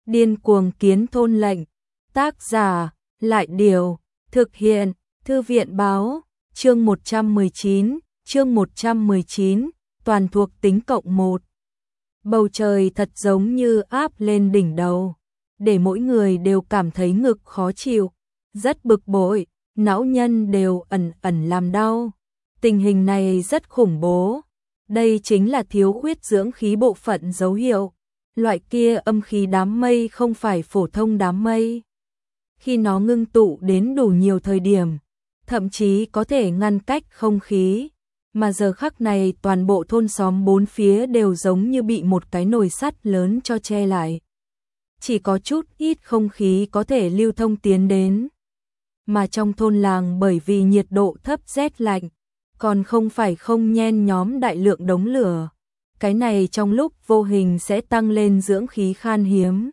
Điên cuồng kiến thôn lệnh. Tác giả, Lại Điều. Thực hiện, Thư viện Báo. Chương 119, toàn thuộc tính cộng 1. Bầu trời thật giống như áp lên đỉnh đầu, để mỗi người đều cảm thấy ngực khó chịu, rất bực bội, não nhân đều ẩn ẩn làm đau. Tình hình này rất khủng bố. Đây chính là thiếu khuyết dưỡng khí bộ phận dấu hiệu. Loại kia âm khí đám mây không phải phổ thông đám mây. Khi nó ngưng tụ đến đủ nhiều thời điểm, thậm chí có thể ngăn cách không khí. Mà giờ khắc này toàn bộ thôn xóm bốn phía đều giống như bị một cái nồi sắt lớn cho che lại. Chỉ có chút ít không khí có thể lưu thông tiến đến. Mà trong thôn làng bởi vì nhiệt độ thấp rét lạnh, còn không phải không nhen nhóm đại lượng đống lửa. Cái này trong lúc vô hình sẽ tăng lên dưỡng khí khan hiếm.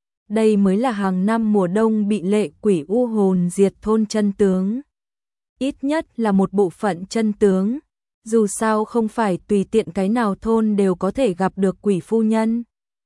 Đây mới là hàng năm mùa đông bị lệ quỷ u hồn diệt thôn chân tướng. Ít nhất là một bộ phận chân tướng. Dù sao không phải tùy tiện cái nào thôn đều có thể gặp được quỷ phu nhân.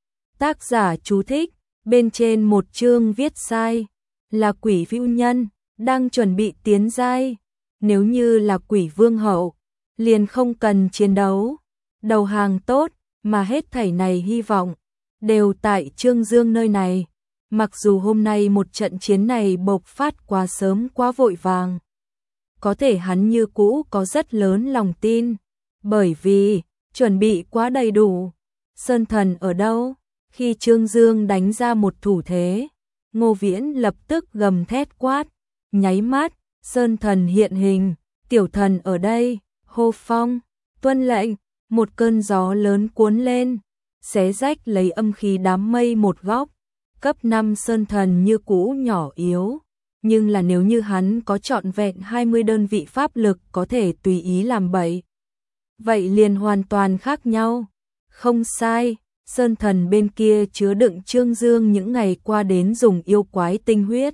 Tác giả chú thích, bên trên một chương viết sai, là quỷ phu nhân, đang chuẩn bị tiến giai. Nếu như là quỷ vương hậu, liền không cần chiến đấu, đầu hàng tốt, mà hết thảy này hy vọng, đều tại Trương Dương nơi này. Mặc dù hôm nay một trận chiến này bộc phát quá sớm quá vội vàng, có thể hắn như cũ có rất lớn lòng tin, bởi vì chuẩn bị quá đầy đủ. Sơn thần ở đâu? Khi Trương Dương đánh ra một thủ thế, Ngô Viễn lập tức gầm thét quát, nháy mắt, Sơn thần hiện hình, tiểu thần ở đây, hô phong, tuân lệnh, một cơn gió lớn cuốn lên, xé rách lấy âm khí đám mây một góc. Cấp 5 Sơn thần như cũ nhỏ yếu, nhưng là nếu như hắn có trọn vẹn 20 đơn vị pháp lực có thể tùy ý làm bậy, vậy liền hoàn toàn khác nhau. Không sai, Sơn thần bên kia chứa đựng Trương Dương những ngày qua đến dùng yêu quái tinh huyết,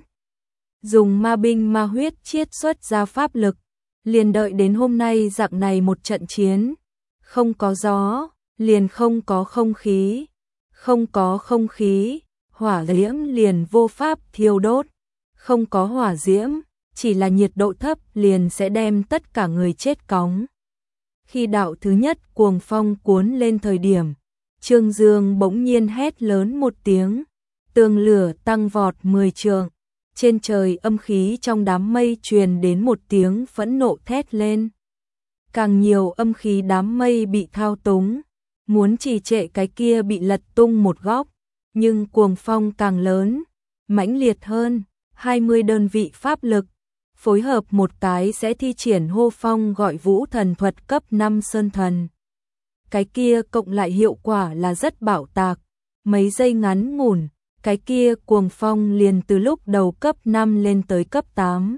dùng ma binh ma huyết chiết xuất ra pháp lực, liền đợi đến hôm nay dạng này một trận chiến. Không có gió, liền không có không khí, không có không khí, hỏa diễm liền vô pháp thiêu đốt, không có hỏa diễm, chỉ là nhiệt độ thấp liền sẽ đem tất cả người chết cóng. Khi đạo thứ nhất cuồng phong cuốn lên thời điểm, Trương Dương bỗng nhiên hét lớn một tiếng, tường lửa tăng vọt 10 trượng, trên trời âm khí trong đám mây truyền đến một tiếng phẫn nộ thét lên. Càng nhiều âm khí đám mây bị thao túng, muốn trì trệ cái kia bị lật tung một góc, nhưng cuồng phong càng lớn, mãnh liệt hơn, 20 đơn vị pháp lực, phối hợp một cái sẽ thi triển hô phong gọi vũ thần thuật cấp 5 Sơn thần. Cái kia cộng lại hiệu quả là rất bạo tạc, mấy giây ngắn ngủn, cái kia cuồng phong liền từ lúc đầu cấp 5 lên tới cấp 8.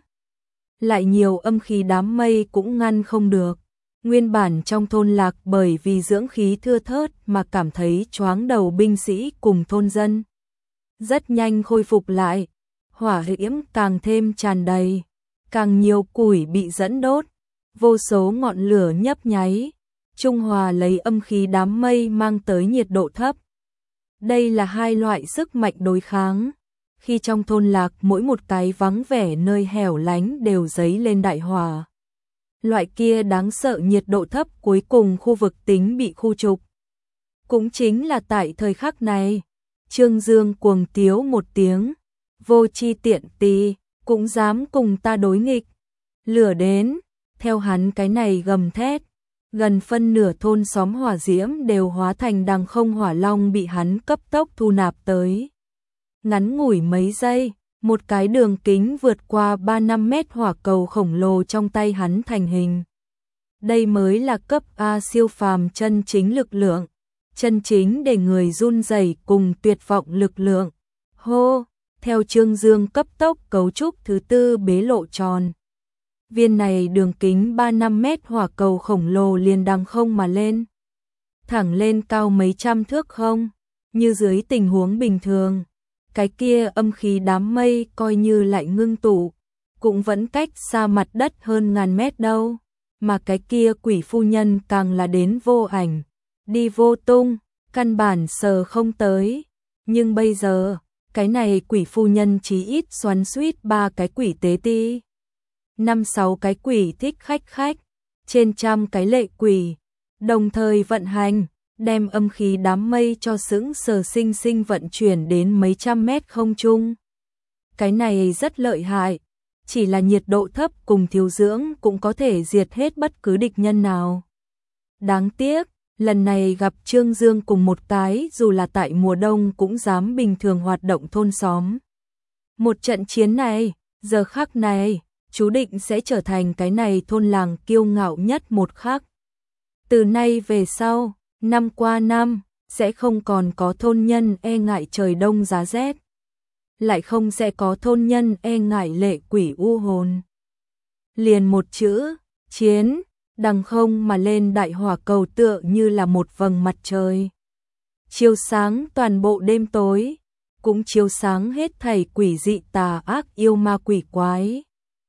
Lại nhiều âm khí đám mây cũng ngăn không được. Nguyên bản trong thôn lạc bởi vì dưỡng khí thưa thớt mà cảm thấy choáng đầu binh sĩ cùng thôn dân rất nhanh khôi phục lại, hỏa diễm càng thêm tràn đầy, càng nhiều củi bị dẫn đốt, vô số ngọn lửa nhấp nháy, trung hòa lấy âm khí đám mây mang tới nhiệt độ thấp. Đây là hai loại sức mạnh đối kháng. Khi trong thôn lạc mỗi một cái vắng vẻ nơi hẻo lánh đều dấy lên đại hỏa, loại kia đáng sợ nhiệt độ thấp cuối cùng khu vực tính bị khu trục. Cũng chính là tại thời khắc này, Trương Dương cuồng tiếu một tiếng, vô chi tiện tì, cũng dám cùng ta đối nghịch. Lửa đến, theo hắn cái này gầm thét, gần phân nửa thôn xóm hỏa diễm đều hóa thành đằng không hỏa long bị hắn cấp tốc thu nạp tới. Ngắn ngủi mấy giây, một cái đường kính vượt qua 3-5 mét hỏa cầu khổng lồ trong tay hắn thành hình. Đây mới là cấp A siêu phàm chân chính lực lượng, chân chính để người run rẩy cùng tuyệt vọng lực lượng. Hô, theo Trương Dương cấp tốc cấu trúc thứ tư bế lộ tròn. Viên này đường kính 3-5 mét hỏa cầu khổng lồ liền đằng không mà lên. Thẳng lên cao mấy trăm thước không, như dưới tình huống bình thường. Cái kia âm khí đám mây coi như lại ngưng tụ, cũng vẫn cách xa mặt đất hơn ngàn mét đâu. Mà cái kia quỷ phu nhân càng là đến vô ảnh, đi vô tung, căn bản sờ không tới. Nhưng bây giờ, cái này quỷ phu nhân chí ít xoắn xuýt 3 cái quỷ tế ti, 5-6 cái quỷ thích khách, trên trăm cái lệ quỷ, đồng thời vận hành, đem âm khí đám mây cho sững sờ sinh sinh vận chuyển đến mấy trăm mét không trung. Cái này rất lợi hại, chỉ là nhiệt độ thấp cùng thiếu dưỡng cũng có thể diệt hết bất cứ địch nhân nào. Đáng tiếc, lần này gặp Trương Dương cùng một cái dù là tại mùa đông cũng dám bình thường hoạt động thôn xóm. Một trận chiến này, giờ khắc này, chú định sẽ trở thành cái này thôn làng kiêu ngạo nhất một khắc. Từ nay về sau, năm qua năm, sẽ không còn có thôn nhân e ngại trời đông giá rét. Lại không sẽ có thôn nhân e ngại lệ quỷ u hồn. Liền một chữ, chiến, đằng không mà lên đại hỏa cầu tựa như là một vầng mặt trời. Chiếu sáng toàn bộ đêm tối, cũng chiếu sáng hết thảy quỷ dị tà ác yêu ma quỷ quái.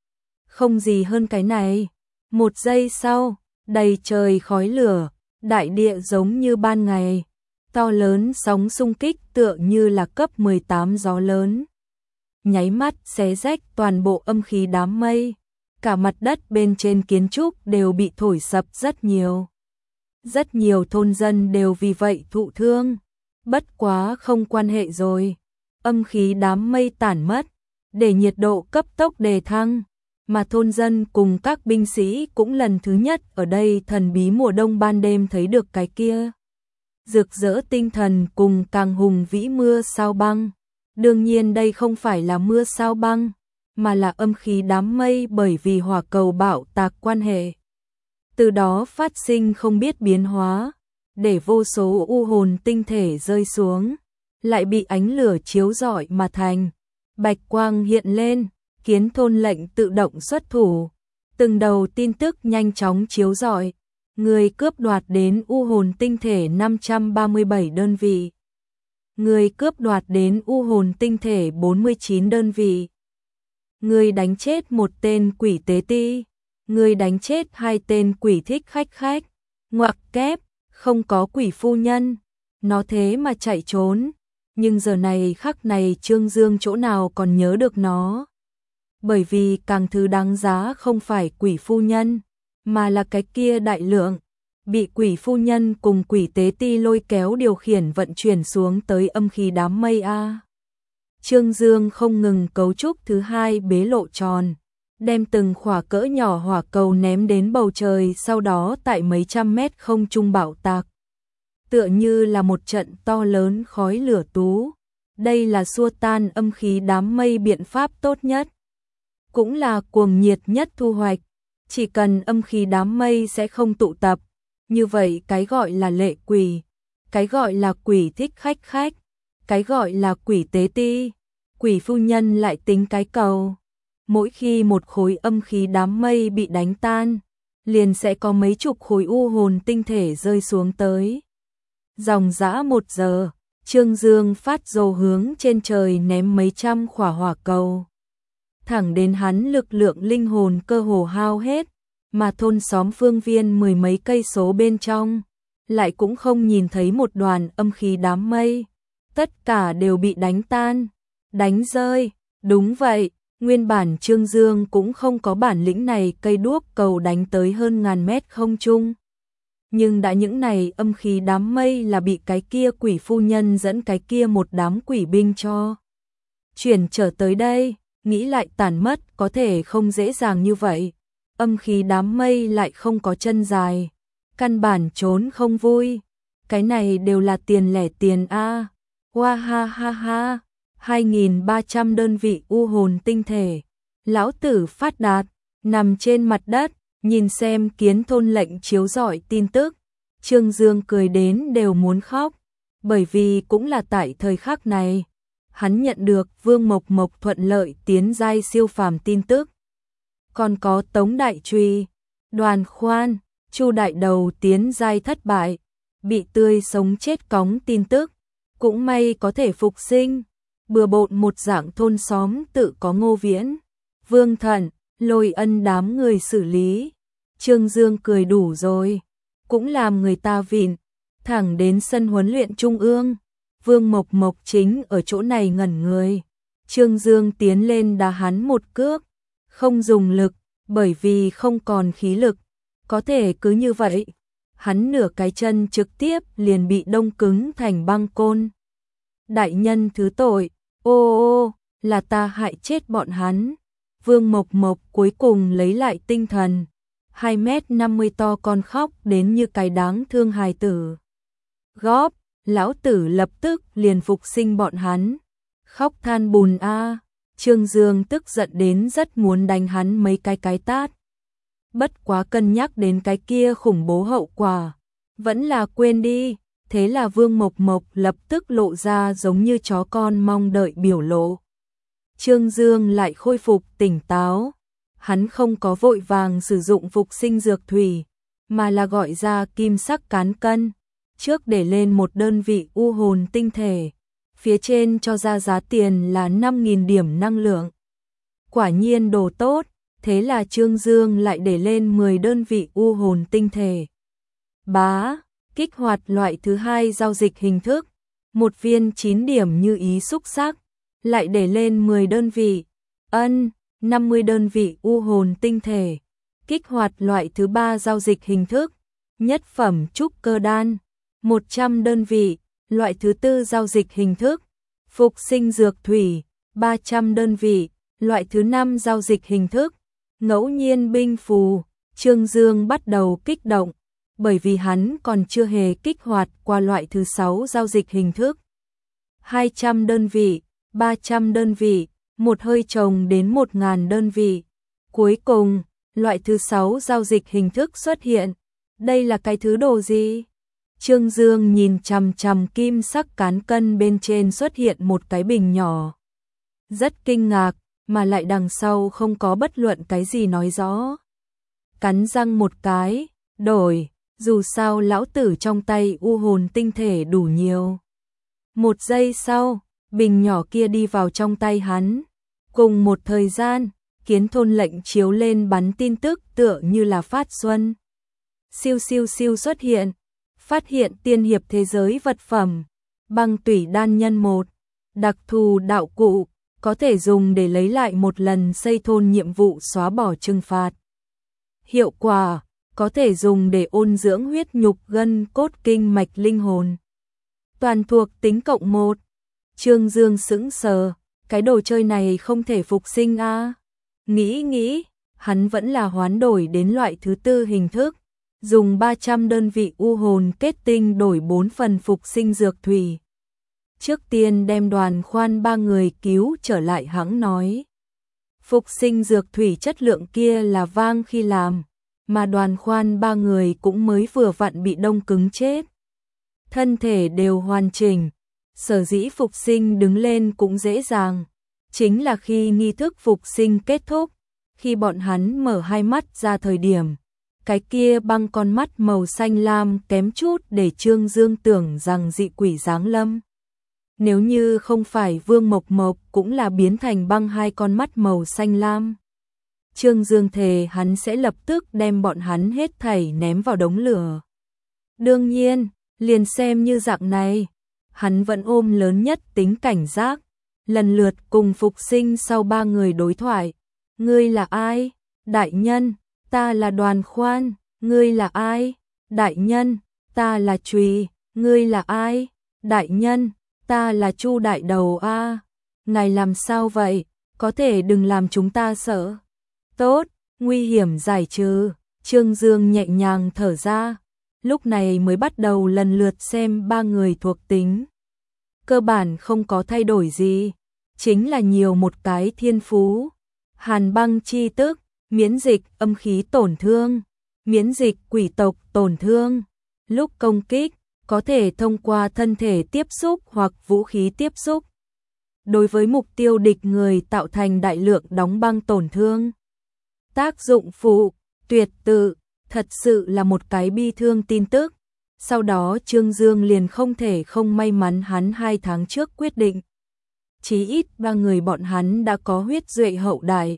Không gì hơn cái này. Một giây sau, đầy trời khói lửa, đại địa giống như ban ngày, to lớn sóng xung kích tựa như là cấp 18 gió lớn. Nháy mắt xé rách toàn bộ âm khí đám mây, cả mặt đất bên trên kiến trúc đều bị thổi sập rất nhiều. Rất nhiều thôn dân đều vì vậy thụ thương, bất quá không quan hệ rồi. Âm khí đám mây tản mất, để nhiệt độ cấp tốc đề thăng, mà thôn dân cùng các binh sĩ cũng lần thứ nhất ở đây thần bí mùa đông ban đêm thấy được cái kia. Rực rỡ tinh thần cùng càng hùng vĩ mưa sao băng. Đương nhiên đây không phải là mưa sao băng, mà là âm khí đám mây bởi vì hỏa cầu bạo tạc quan hệ. Từ đó phát sinh không biết biến hóa, để vô số u hồn tinh thể rơi xuống, lại bị ánh lửa chiếu rọi mà thành. Bạch quang hiện lên, Kiến thôn lệnh tự động xuất thủ. Từng đầu tin tức nhanh chóng chiếu rọi. Người cướp đoạt đến u hồn tinh thể 537 đơn vị. Người cướp đoạt đến u hồn tinh thể 49 đơn vị. Người đánh chết một tên quỷ tế ti. Người đánh chết hai tên quỷ thích khách. Ngoặc kép, không có quỷ phu nhân. Nó thế mà chạy trốn. Nhưng giờ này khắc này Trương Dương chỗ nào còn nhớ được nó. Bởi vì càng thứ đáng giá không phải quỷ phu nhân, mà là cái kia đại lượng. Bị quỷ phu nhân cùng quỷ tế ti lôi kéo điều khiển vận chuyển xuống tới âm khí đám mây A. Trương Dương không ngừng cấu trúc thứ hai bế lộ tròn, đem từng khỏa cỡ nhỏ hỏa cầu ném đến bầu trời, sau đó tại mấy trăm mét không trung bạo tạc. Tựa như là một trận to lớn khói lửa tú. Đây là xua tan âm khí đám mây biện pháp tốt nhất. Cũng là cuồng nhiệt nhất thu hoạch. Chỉ cần âm khí đám mây sẽ không tụ tập. Như vậy cái gọi là lệ quỷ, cái gọi là quỷ thích khách, cái gọi là quỷ tế ti, quỷ phu nhân lại tính cái cầu. Mỗi khi một khối âm khí đám mây bị đánh tan, liền sẽ có mấy chục khối u hồn tinh thể rơi xuống tới. Dòng dã 1 giờ, Trương Dương phát dồ hướng trên trời ném mấy trăm khỏa hỏa cầu. Thẳng đến hắn lực lượng linh hồn cơ hồ hao hết, mà thôn xóm phương viên 10 mấy cây số bên trong, lại cũng không nhìn thấy một đoàn âm khí đám mây. Tất cả đều bị đánh tan, đánh rơi. Đúng vậy, nguyên bản Trương Dương cũng không có bản lĩnh này cây đuốc cầu đánh tới hơn ngàn mét không trung. Nhưng đã những này âm khí đám mây là bị cái kia quỷ phu nhân dẫn cái kia một đám quỷ binh cho chuyển trở tới đây, nghĩ lại tàn mất có thể không dễ dàng như vậy. Âm khí đám mây lại không có chân dài, căn bản trốn không vui. Cái này đều là tiền lẻ tiền a. Hoa ha ha ha, 2.300 đơn vị u hồn tinh thể. Lão tử phát đạt, nằm trên mặt đất, nhìn xem Kiến thôn lệnh chiếu rọi tin tức. Trương Dương cười đến đều muốn khóc, bởi vì cũng là tại thời khắc này, hắn nhận được Vương Mộc Mộc thuận lợi tiến giai siêu phàm tin tức. Còn có Tống Đại Truy, Đoàn Khoan, Chu Đại Đầu tiến giai thất bại, bị tươi sống chết cóng tin tức, cũng may có thể phục sinh. Bừa bộn một dạng thôn xóm tự có Ngô Viễn, Vương Thận, Lôi Ân đám người xử lý. Trương Dương cười đủ rồi, cũng làm người ta vịn, thẳng đến sân huấn luyện trung ương. Vương Mộc Mộc chính ở chỗ này ngẩn người. Trương Dương tiến lên đá hắn một cước, không dùng lực, bởi vì không còn khí lực, có thể cứ như vậy, hắn nửa cái chân trực tiếp liền bị đông cứng thành băng côn. Đại nhân thứ tội, ô, là ta hại chết bọn hắn. Vương Mộc Mộc cuối cùng lấy lại tinh thần, 2m50 to con khóc đến như cái đáng thương hài tử. Góp, lão tử lập tức liền phục sinh bọn hắn. Khóc than bùn a. Trương Dương tức giận đến rất muốn đánh hắn mấy cái tát. Bất quá cân nhắc đến cái kia khủng bố hậu quả, vẫn là quên đi. Thế là Vương Mộc Mộc lập tức lộ ra giống như chó con mong đợi biểu lộ. Trương Dương lại khôi phục tỉnh táo. Hắn không có vội vàng sử dụng phục sinh dược thủy, mà là gọi ra kim sắc cán cân. Trước để lên một đơn vị u hồn tinh thể, phía trên cho ra giá tiền là 5.000 điểm năng lượng. Quả nhiên đồ tốt, thế là Trương Dương lại để lên 10 đơn vị u hồn tinh thể. Bá, kích hoạt loại thứ hai giao dịch hình thức, một viên 9 điểm như ý xúc sắc, lại để lên 10 đơn vị, 50 đơn vị u hồn tinh thể. Kích hoạt loại thứ ba giao dịch hình thức, nhất phẩm trúc cơ đan, 100 đơn vị, loại thứ tư giao dịch hình thức, phục sinh dược thủy, 300 đơn vị, loại thứ năm giao dịch hình thức, ngẫu nhiên binh phù. Trương Dương bắt đầu kích động, bởi vì hắn còn chưa hề kích hoạt qua loại thứ 6 giao dịch hình thức. 200 đơn vị, 300 đơn vị, một hơi trồng đến 1.000 đơn vị. Cuối cùng, loại thứ 6 giao dịch hình thức xuất hiện. Đây là cái thứ đồ gì? Trương Dương nhìn chằm chằm kim sắc cán cân bên trên xuất hiện một cái bình nhỏ. Rất kinh ngạc, mà lại đằng sau không có bất luận cái gì nói rõ. Cắn răng một cái, đổi, dù sao lão tử trong tay u hồn tinh thể đủ nhiều. Một giây sau, bình nhỏ kia đi vào trong tay hắn. Cùng một thời gian, Kiến Thôn lệnh chiếu lên bắn tin tức tựa như là phát xuân. Siêu siêu siêu xuất hiện, phát hiện tiên hiệp thế giới vật phẩm, băng tủy đan nhân 1, đặc thù đạo cụ, có thể dùng để lấy lại một lần xây thôn nhiệm vụ xóa bỏ trừng phạt. Hiệu quả, có thể dùng để ôn dưỡng huyết nhục gân cốt kinh mạch linh hồn. Toàn thuộc tính cộng 1. Trương Dương sững sờ, cái đồ chơi này không thể phục sinh a. Nghĩ, hắn vẫn là hoán đổi đến loại thứ tư hình thức, dùng 300 đơn vị u hồn kết tinh đổi 4 phần phục sinh dược thủy. Trước tiên đem Đoàn Khoan 3 người cứu trở lại hãng nói. Phục sinh dược thủy chất lượng kia là vang khi làm, mà Đoàn Khoan 3 người cũng mới vừa vặn bị đông cứng chết. Thân thể đều hoàn chỉnh, sở dĩ phục sinh đứng lên cũng dễ dàng. Chính là khi nghi thức phục sinh kết thúc, khi bọn hắn mở hai mắt ra thời điểm, cái kia băng con mắt màu xanh lam kém chút để Trương Dương tưởng rằng dị quỷ giáng lâm. Nếu như không phải Vương Mộc Mộc cũng là biến thành băng hai con mắt màu xanh lam. Trương Dương thề hắn sẽ lập tức đem bọn hắn hết thảy ném vào đống lửa. Đương nhiên, liền xem như dạng này, hắn vẫn ôm lớn nhất tính cảnh giác, lần lượt cùng phục sinh sau 3 người đối thoại. Ngươi là ai? Đại nhân, ta là Đoàn Khoan. Ngươi là ai? Đại nhân, ta là Trùy. Ngươi là ai? Đại nhân, ta là Chu Đại Đầu a. Ngài làm sao vậy? Có thể đừng làm chúng ta sợ. Tốt, nguy hiểm giải trừ. Trương Dương nhẹ nhàng thở ra, lúc này mới bắt đầu lần lượt xem 3 người thuộc tính. Cơ bản không có thay đổi gì, chính là nhiều một cái thiên phú. Hàn băng chi tức, miễn dịch âm khí tổn thương, miễn dịch quỷ tộc tổn thương. Lúc công kích, có thể thông qua thân thể tiếp xúc hoặc vũ khí tiếp xúc. Đối với mục tiêu địch người tạo thành đại lượng đóng băng tổn thương. Tác dụng phụ, tuyệt tự, thật sự là một cái bi thương tin tức. Sau đó Trương Dương liền không thể không may mắn hắn 2 tháng trước quyết định. Chí ít 3 người bọn hắn đã có huyết duệ hậu đại.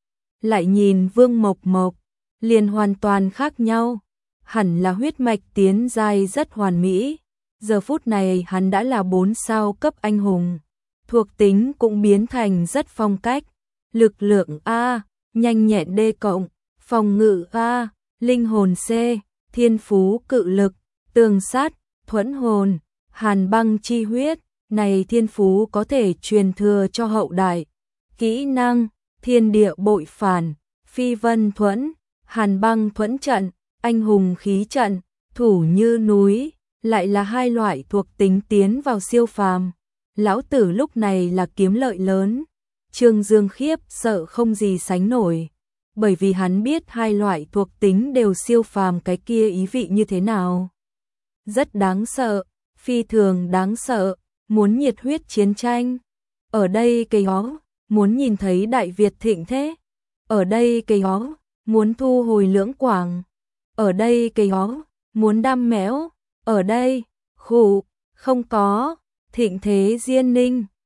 Lại nhìn Vương Mộc Mộc, liền hoàn toàn khác nhau. Hẳn là huyết mạch tiến giai rất hoàn mỹ, Giờ phút này hắn đã là 4 sao cấp anh hùng. Thuộc tính cũng biến thành rất phong cách. Lực lượng A, nhanh nhẹn D cộng, phòng ngự A, linh hồn C, thiên phú cự lực, tường sát, thuẫn hồn, hàn băng chi huyết. Này thiên phú có thể truyền thừa cho hậu đại. Kỹ năng, thiên địa bội phản, phi vân thuẫn, hàn băng thuẫn trận, anh hùng khí trận, thủ như núi, lại là hai loại thuộc tính tiến vào siêu phàm. Lão tử lúc này là kiếm lợi lớn. Trương Dương khiếp sợ không gì sánh nổi, bởi vì hắn biết hai loại thuộc tính đều siêu phàm cái kia ý vị như thế nào. Rất đáng sợ, phi thường đáng sợ, muốn nhiệt huyết chiến tranh. Ở đây cây ó, muốn nhìn thấy Đại Việt thịnh thế. Ở đây cây ó, muốn thu hồi Lưỡng Quảng. Ở đây cây ó, muốn đam mẽo. Ở đây, khụ, không có, thịnh thế Diên Ninh.